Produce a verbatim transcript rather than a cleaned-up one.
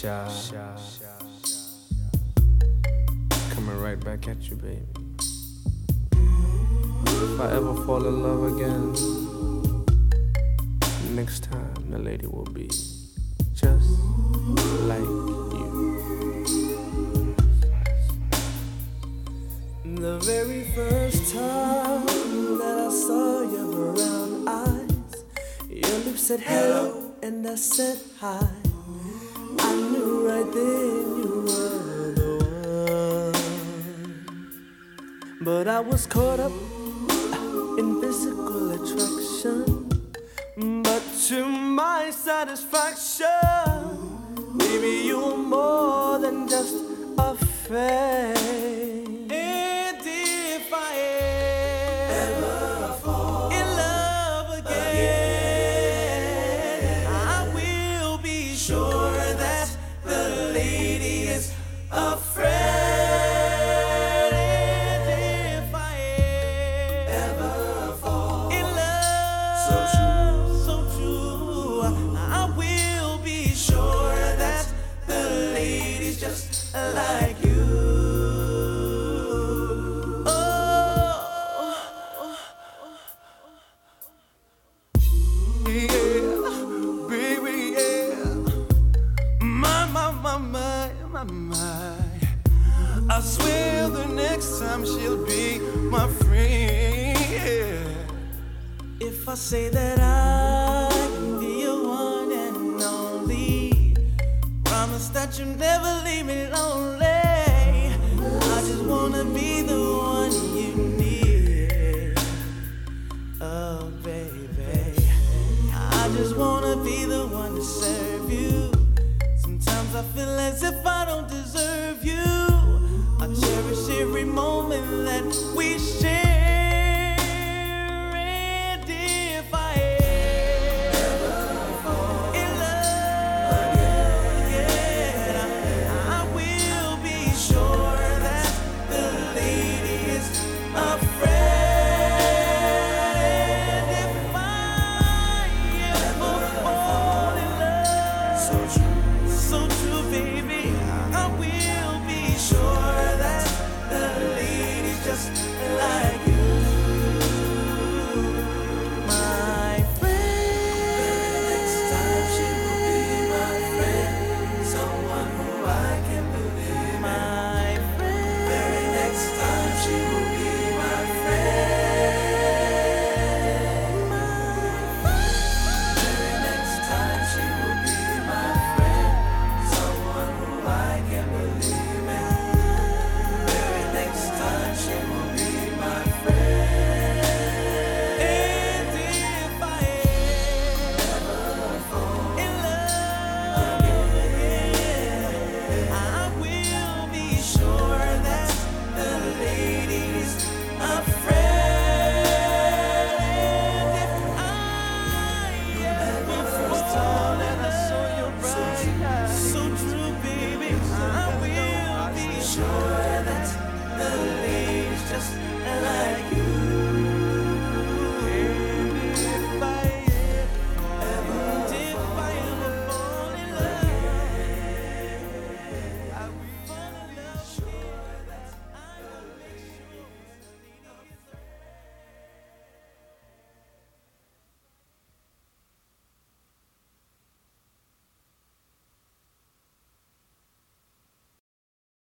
Shy. Coming right back at you, baby. If I ever fall in love again, next time the lady will be just like you. The very first time that I saw your brown eyes, your lips said hello and I said hi. I knew right then you were the one. But I was caught up in physical attraction, but to my satisfaction, baby, you're more than just a fame. And if I ever fall in love again, I will be sure that the lady is a friend. Like you. Oh, yeah, baby, yeah. My, my, my, my, my, my. I swear the next time she'll be my friend. Yeah. If I say that I can be your one and only, promise that you'll never leave me lonely. I just wanna be the one you need. Oh, baby, I just wanna be the one to serve you. Sometimes I feel as if I don't deserve you. I cherish every moment that we share. And if I so true.